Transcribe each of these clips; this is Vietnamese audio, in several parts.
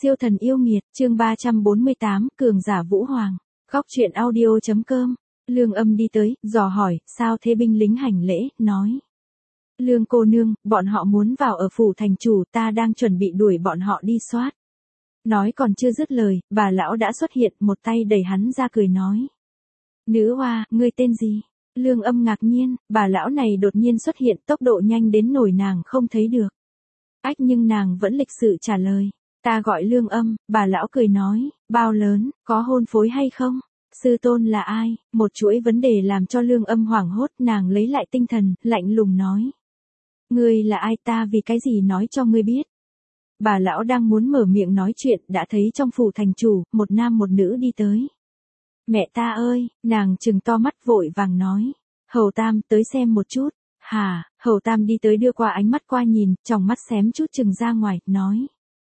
Siêu thần yêu nghiệt, chương 348, cường giả Vũ Hoàng. Góc truyện audio.com. Lương Âm đi tới, dò hỏi, sao thế? Binh lính hành lễ, nói. Lương cô nương, bọn họ muốn vào ở phủ thành chủ, ta đang chuẩn bị đuổi bọn họ đi soát. Nói còn chưa dứt lời, bà lão đã xuất hiện, một tay đẩy hắn ra cười nói. Nữ hoa, ngươi tên gì? Lương Âm ngạc nhiên, bà lão này đột nhiên xuất hiện, tốc độ nhanh đến nổi nàng không thấy được. Ách, nhưng nàng vẫn lịch sự trả lời. Ta gọi Lương Âm. Bà lão cười nói, bao lớn, có hôn phối hay không? Sư tôn là ai? Một chuỗi vấn đề làm cho Lương Âm hoảng hốt, nàng lấy lại tinh thần, lạnh lùng nói. Ngươi là ai? Ta vì cái gì nói cho ngươi biết? Bà lão đang muốn mở miệng nói chuyện, đã thấy trong phủ thành chủ, một nam một nữ đi tới. Mẹ ta ơi, nàng trừng to mắt vội vàng nói. Hầu Tam, tới xem một chút. Hả? Hầu Tam đi tới đưa qua ánh mắt qua nhìn, tròng mắt xém chút trừng ra ngoài, nói.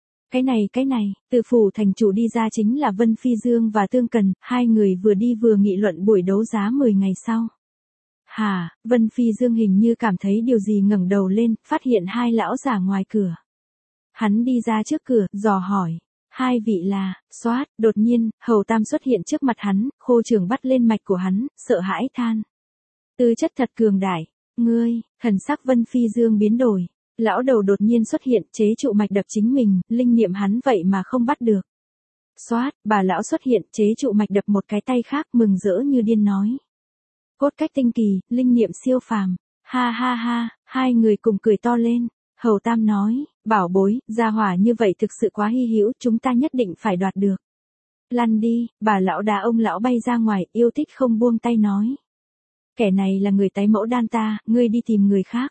Cái này, từ phủ thành chủ đi ra chính là Vân Phi Dương và Tương Cần, hai người vừa đi vừa nghị luận buổi đấu giá 10 ngày sau. Hả? Vân Phi Dương hình như cảm thấy điều gì, ngẩng đầu lên, phát hiện hai lão giả ngoài cửa. Hắn đi ra trước cửa, dò hỏi. Hai vị là, xoát, đột nhiên, Hầu Tam xuất hiện trước mặt hắn, khô trường bắt lên mạch của hắn, sợ hãi than. Tư chất thật cường đại, ngươi, thần sắc Vân Phi Dương biến đổi. Lão đầu đột nhiên xuất hiện, chế trụ mạch đập chính mình, linh niệm hắn vậy mà không bắt được. Xoát, bà lão xuất hiện, chế trụ mạch đập một cái tay khác, mừng rỡ như điên nói. Cốt cách tinh kỳ, linh niệm siêu phàm. Ha ha ha, hai người cùng cười to lên. Hầu Tam nói, bảo bối, gia hỏa như vậy thực sự quá hy hữu, chúng ta nhất định phải đoạt được. Lăn đi, bà lão đá ông lão bay ra ngoài, yêu thích không buông tay nói. Kẻ này là người tái mẫu đan ta, ngươi đi tìm người khác.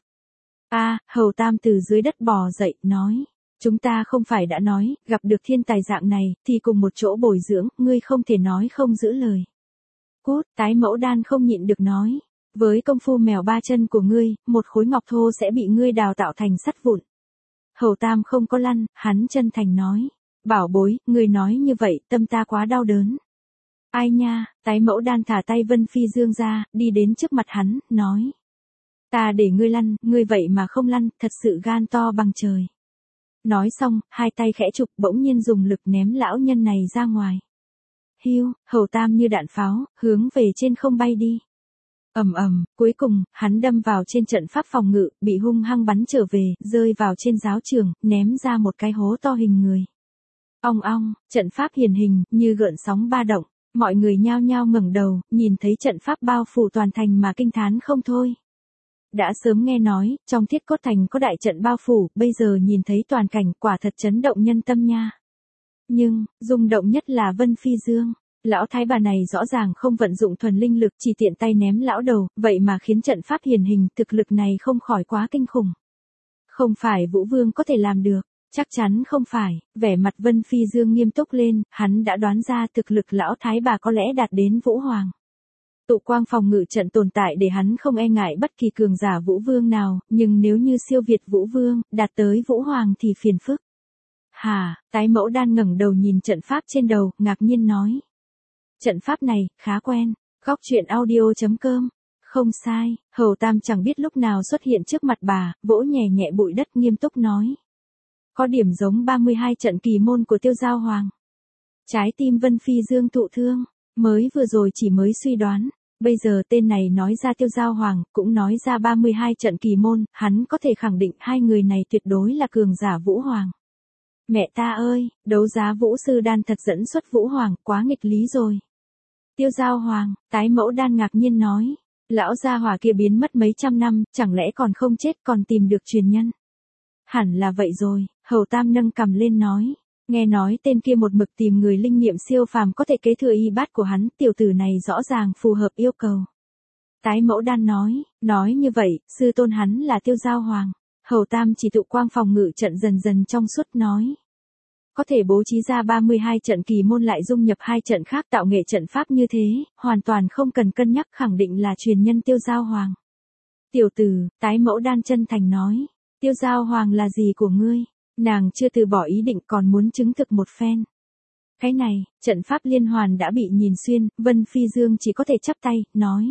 Hầu Tam từ dưới đất bò dậy, nói. Chúng ta không phải đã nói, gặp được thiên tài dạng này, thì cùng một chỗ bồi dưỡng, ngươi không thể nói không giữ lời. Cút, tái mẫu đan không nhịn được nói. Với công phu mèo ba chân của ngươi, một khối ngọc thô sẽ bị ngươi đào tạo thành sắt vụn. Hầu Tam không có lăn, hắn chân thành nói. Bảo bối, ngươi nói như vậy, tâm ta quá đau đớn. Ai nha, tái mẫu đan thả tay Vân Phi Dương ra, đi đến trước mặt hắn, nói. Ta để ngươi lăn, ngươi vậy mà không lăn, thật sự gan to bằng trời. Nói xong, hai tay khẽ chụp, bỗng nhiên dùng lực ném lão nhân này ra ngoài. Hiu, Hầu Tam như đạn pháo, hướng về trên không bay đi. Cuối cùng, hắn đâm vào trên trận pháp phòng ngự, bị hung hăng bắn trở về, rơi vào trên giáo trường, ném ra một cái hố to hình người. Ong ong, trận pháp hiển hình, như gợn sóng ba động, mọi người nhao nhao ngẩng đầu, nhìn thấy trận pháp bao phủ toàn thành mà kinh thán không thôi. Đã sớm nghe nói, trong Thiết Cốt Thành có đại trận bao phủ, bây giờ nhìn thấy toàn cảnh, quả thật chấn động nhân tâm nha. Nhưng, rung động nhất là Vân Phi Dương. Lão thái bà này rõ ràng không vận dụng thuần linh lực, chỉ tiện tay ném lão đầu, vậy mà khiến trận pháp hiển hình, thực lực này không khỏi quá kinh khủng. Không phải Vũ Vương có thể làm được, chắc chắn không phải. Vẻ mặt Vân Phi Dương nghiêm túc lên, hắn đã đoán ra thực lực lão thái bà có lẽ đạt đến Vũ Hoàng. Tụ quang phòng ngự trận tồn tại để hắn không e ngại bất kỳ cường giả Vũ Vương nào, nhưng nếu như siêu việt Vũ Vương, đạt tới Vũ Hoàng thì phiền phức. Hả? Tái mẫu đan ngẩng đầu nhìn trận pháp trên đầu, ngạc nhiên nói. Trận pháp này, khá quen. Góc truyện audio.com. Không sai, Hầu Tam chẳng biết lúc nào xuất hiện trước mặt bà, vỗ nhẹ nhẹ bụi đất nghiêm túc nói. Có điểm giống 32 trận kỳ môn của Tiêu Giao Hoàng. Trái tim Vân Phi Dương thụ thương, mới vừa rồi chỉ mới suy đoán. Bây giờ tên này nói ra Tiêu Giao Hoàng, cũng nói ra 32 trận kỳ môn, hắn có thể khẳng định hai người này tuyệt đối là cường giả Vũ Hoàng. Mẹ ta ơi, đấu giá Vũ Sư Đan thật dẫn xuất Vũ Hoàng, quá nghịch lý rồi. Tiêu Giao Hoàng, tái mẫu đan ngạc nhiên nói. Lão gia hỏa kia biến mất mấy trăm năm, chẳng lẽ còn không chết còn tìm được truyền nhân? Hẳn là vậy rồi, Hầu Tam nâng cằm lên nói. Nghe nói tên kia một mực tìm người linh nghiệm siêu phàm có thể kế thừa y bát của hắn, tiểu tử này rõ ràng phù hợp yêu cầu. Tái mẫu đan nói như vậy, sư tôn hắn là Tiêu Giao Hoàng. Hầu Tam chỉ tụ quang phòng ngự trận dần dần trong suốt nói. Có thể bố trí ra 32 trận kỳ môn lại dung nhập hai trận khác tạo nghệ trận pháp như thế, hoàn toàn không cần cân nhắc, khẳng định là truyền nhân Tiêu Giao Hoàng. Tiểu tử, tái mẫu đan chân thành nói. Tiêu Giao Hoàng là gì của ngươi? Nàng chưa từ bỏ ý định còn muốn chứng thực một phen. Cái này, trận pháp liên hoàn đã bị nhìn xuyên, Vân Phi Dương chỉ có thể chắp tay, nói.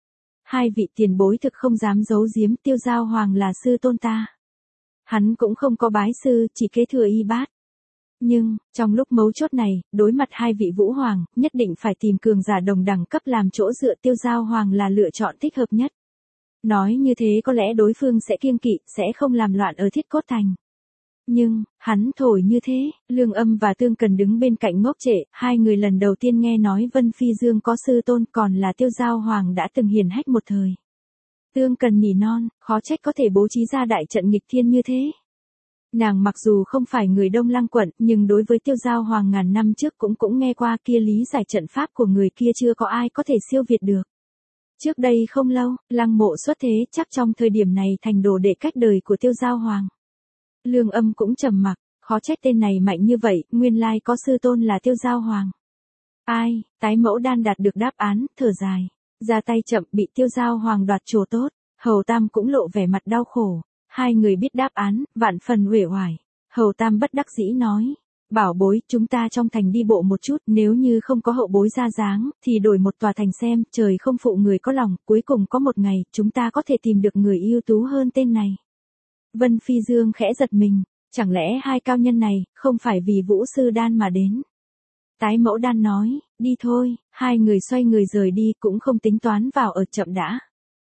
Hai vị tiền bối thực không dám giấu giếm, Tiêu Giao Hoàng là sư tôn ta. Hắn cũng không có bái sư, chỉ kế thừa y bát. Nhưng, trong lúc mấu chốt này, đối mặt hai vị vũ hoàng, nhất định phải tìm cường giả đồng đẳng cấp làm chỗ dựa. Tiêu Giao Hoàng là lựa chọn thích hợp nhất. Nói như thế có lẽ đối phương sẽ kiêng kỵ, sẽ không làm loạn ở Thiết Cốt Thành. Nhưng, hắn thổi như thế, Lương Âm và Tương Cần đứng bên cạnh ngốc trệ, hai người lần đầu tiên nghe nói Vân Phi Dương có sư tôn, còn là Tiêu Giao Hoàng đã từng hiển hách một thời. Tương Cần nỉ non, khó trách có thể bố trí ra đại trận nghịch thiên như thế. Nàng mặc dù không phải người Đông Lăng quận, nhưng đối với Tiêu Giao Hoàng ngàn năm trước cũng nghe qua, kia lý giải trận pháp của người kia chưa có ai có thể siêu việt được. Trước đây không lâu, Lăng Mộ xuất thế, chắc trong thời điểm này thành đồ đệ cách đời của Tiêu Giao Hoàng. Lương Âm cũng trầm mặc, khó trách tên này mạnh như vậy, nguyên lai có sư tôn là Tiêu Giao Hoàng. Ai, Tái Mẫu Đan đạt được đáp án, thở dài, ra tay chậm, bị Tiêu Giao Hoàng đoạt chỗ tốt. Hầu Tam cũng lộ vẻ mặt đau khổ. Hai người biết đáp án, vạn phần uể oải. Hầu Tam bất đắc dĩ nói, bảo bối, chúng ta trong thành đi bộ một chút, nếu như không có hậu bối ra dáng, thì đổi một tòa thành xem, trời không phụ người có lòng, cuối cùng có một ngày, chúng ta có thể tìm được người ưu tú hơn tên này. Vân Phi Dương khẽ giật mình, chẳng lẽ hai cao nhân này, không phải vì Vũ Sư Đan mà đến. Tái Mẫu Đan nói, đi thôi, hai người xoay người rời đi, cũng không tính toán vào ở chậm đã.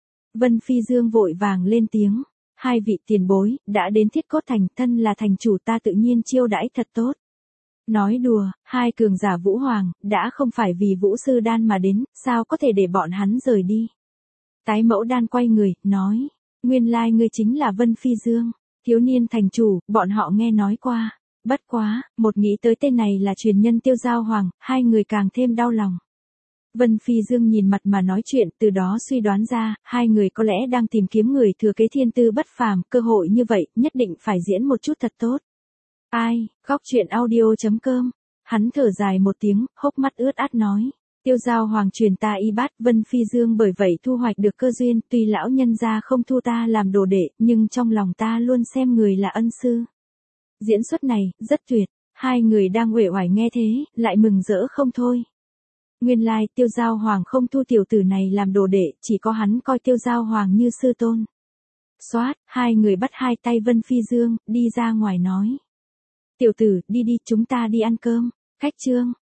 Vân Phi Dương vội vàng lên tiếng, hai vị tiền bối, đã đến Thiết Cốt Thành, thân là thành chủ ta tự nhiên chiêu đãi thật tốt. Nói đùa, hai cường giả Vũ Hoàng, đã không phải vì Vũ Sư Đan mà đến, sao có thể để bọn hắn rời đi. Tái Mẫu Đan quay người, nói, nguyên lai ngươi chính là Vân Phi Dương, thiếu niên thành chủ, bọn họ nghe nói qua. Bất quá, một nghĩ tới tên này là truyền nhân Tiêu Giao Hoàng, hai người càng thêm đau lòng. Vân Phi Dương nhìn mặt mà nói chuyện, từ đó suy đoán ra, hai người có lẽ đang tìm kiếm người thừa kế thiên tư bất phàm, cơ hội như vậy, nhất định phải diễn một chút thật tốt. Ai, Góc Truyện Audio.com. Hắn thở dài một tiếng, hốc mắt ướt át nói, Tiêu Giao Hoàng truyền ta y bát, Vân Phi Dương bởi vậy thu hoạch được cơ duyên, tuy lão nhân gia không thu ta làm đồ đệ, nhưng trong lòng ta luôn xem người là ân sư. Diễn xuất này, rất tuyệt, hai người đang uể oải nghe thế, lại mừng rỡ không thôi. Nguyên lai, Tiêu Giao Hoàng không thu tiểu tử này làm đồ đệ, chỉ có hắn coi Tiêu Giao Hoàng như sư tôn. Xoát, hai người bắt hai tay Vân Phi Dương, đi ra ngoài nói. Tiểu tử, đi đi, chúng ta đi ăn cơm. Khách trương,